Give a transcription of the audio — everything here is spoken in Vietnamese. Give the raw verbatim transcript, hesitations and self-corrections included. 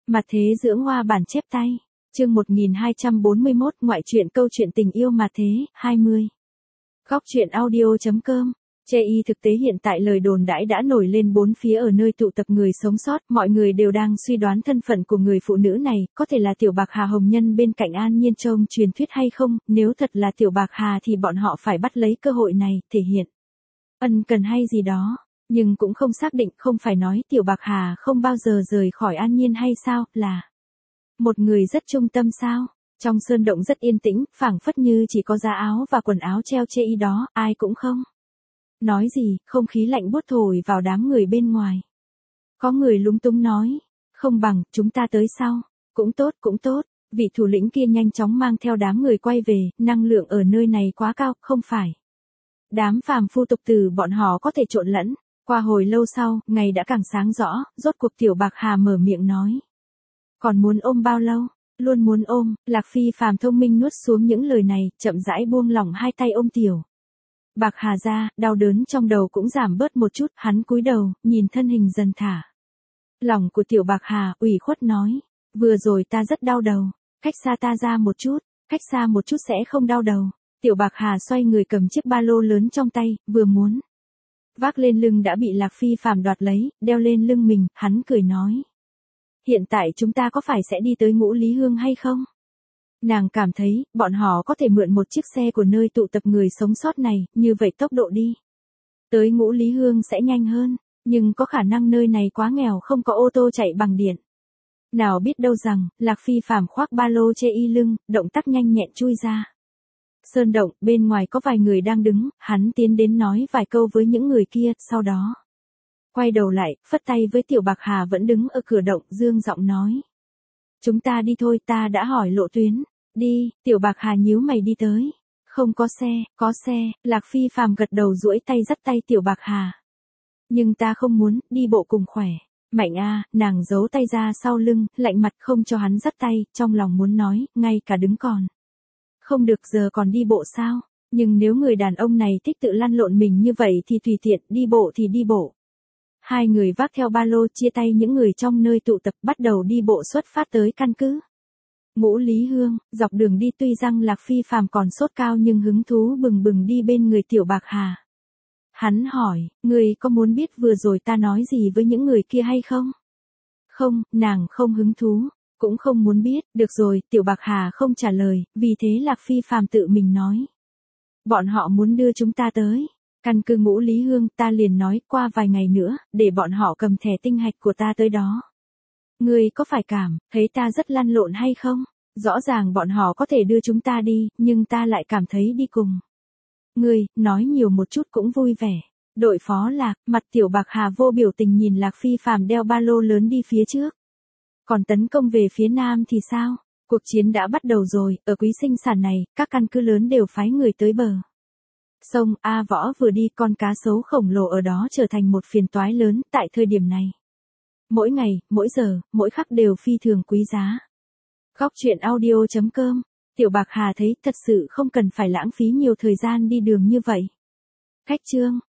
Mặt thế dưỡng hoa bản chép tay. Chương một nghìn hai trăm bốn mươi mốt ngoại truyện câu chuyện tình yêu mặt thế, hai mươi. Góc truyện audio chấm com. Chê y thực tế hiện tại lời đồn đãi đã nổi lên bốn phía ở nơi tụ tập người sống sót, mọi người đều đang suy đoán thân phận của người phụ nữ này, có thể là Tiểu Bạc Hà hồng nhân bên cạnh An Nhiên trong truyền thuyết hay không, nếu thật là Tiểu Bạc Hà thì bọn họ phải bắt lấy cơ hội này, thể hiện ân cần hay gì đó, nhưng cũng không xác định, không phải nói Tiểu Bạc Hà không bao giờ rời khỏi An Nhiên hay sao, là một người rất trung tâm sao? Trong sơn động rất yên tĩnh, phảng phất như chỉ có giá áo và quần áo treo chê y đó, ai cũng không nói gì, không khí lạnh buốt thổi vào đám người bên ngoài. Có người lúng túng nói, không bằng, chúng ta tới sau. Cũng tốt, cũng tốt, vị thủ lĩnh kia nhanh chóng mang theo đám người quay về, năng lượng ở nơi này quá cao, không phải đám phàm phu tục tử bọn họ có thể trộn lẫn. Qua hồi lâu sau, ngày đã càng sáng rõ, rốt cuộc Tiểu Bạc Hà mở miệng nói. Còn muốn ôm bao lâu? Luôn muốn ôm. Lạc Phi phàm thông minh nuốt xuống những lời này, chậm rãi buông lỏng hai tay ôm Tiểu Bạc Hà ra, đau đớn trong đầu cũng giảm bớt một chút, hắn cúi đầu, nhìn thân hình dần thả lòng của Tiểu Bạc Hà, ủy khuất nói, vừa rồi ta rất đau đầu, cách xa ta ra một chút, cách xa một chút sẽ không đau đầu. Tiểu Bạc Hà xoay người cầm chiếc ba lô lớn trong tay, vừa muốn vác lên lưng đã bị Lạc Phi phàm đoạt lấy, đeo lên lưng mình, hắn cười nói. Hiện tại chúng ta có phải sẽ đi tới Ngũ Lý Hương hay không? Nàng cảm thấy, bọn họ có thể mượn một chiếc xe của nơi tụ tập người sống sót này, như vậy tốc độ đi tới Ngũ Lý Hương sẽ nhanh hơn, nhưng có khả năng nơi này quá nghèo không có ô tô chạy bằng điện. Nào biết đâu rằng, Lạc Phi phàm khoác ba lô chê y lưng, động tác nhanh nhẹn chui ra sơn động, bên ngoài có vài người đang đứng, hắn tiến đến nói vài câu với những người kia, sau đó quay đầu lại, phất tay với Tiểu Bạc Hà vẫn đứng ở cửa động, dương giọng nói. Chúng ta đi thôi, ta đã hỏi lộ tuyến. Đi, Tiểu Bạc Hà nhíu mày đi tới. Không có xe, có xe, Lạc Phi phàm gật đầu duỗi tay dắt tay Tiểu Bạc Hà. Nhưng ta không muốn, đi bộ cùng khỏe. Mạnh a, nàng giấu tay ra sau lưng, lạnh mặt không cho hắn dắt tay, trong lòng muốn nói, ngay cả đứng còn không được, giờ còn đi bộ sao? Nhưng nếu người đàn ông này thích tự lăn lộn mình như vậy thì tùy tiện, đi bộ thì đi bộ. Hai người vác theo ba lô chia tay những người trong nơi tụ tập bắt đầu đi bộ xuất phát tới căn cứ Ngũ Lý Hương. Dọc đường đi tuy rằng Lạc Phi phàm còn sốt cao nhưng hứng thú bừng bừng đi bên người Tiểu Bạc Hà. Hắn hỏi, người có muốn biết vừa rồi ta nói gì với những người kia hay không? Không, nàng không hứng thú, cũng không muốn biết. Được rồi, Tiểu Bạc Hà không trả lời, vì thế Lạc Phi phàm tự mình nói. Bọn họ muốn đưa chúng ta tới căn cứ Ngũ Lý Hương, ta liền nói qua vài ngày nữa, để bọn họ cầm thẻ tinh hạch của ta tới đó. Ngươi có phải cảm thấy ta rất lăn lộn hay không? Rõ ràng bọn họ có thể đưa chúng ta đi, nhưng ta lại cảm thấy đi cùng ngươi, nói nhiều một chút cũng vui vẻ. Đội phó Lạc, mặt Tiểu Bạc Hà vô biểu tình nhìn Lạc Phi phàm đeo ba lô lớn đi phía trước. Còn tấn công về phía nam thì sao? Cuộc chiến đã bắt đầu rồi, ở Quý Sinh Sản này, các căn cứ lớn đều phái người tới bờ sông A Võ vừa đi, con cá sấu khổng lồ ở đó trở thành một phiền toái lớn, tại thời điểm này. Mỗi ngày, mỗi giờ, mỗi khắc đều phi thường quý giá. Góc truyện audio chấm com. Tiểu Bạc Hà thấy thật sự không cần phải lãng phí nhiều thời gian đi đường như vậy. Cách chương.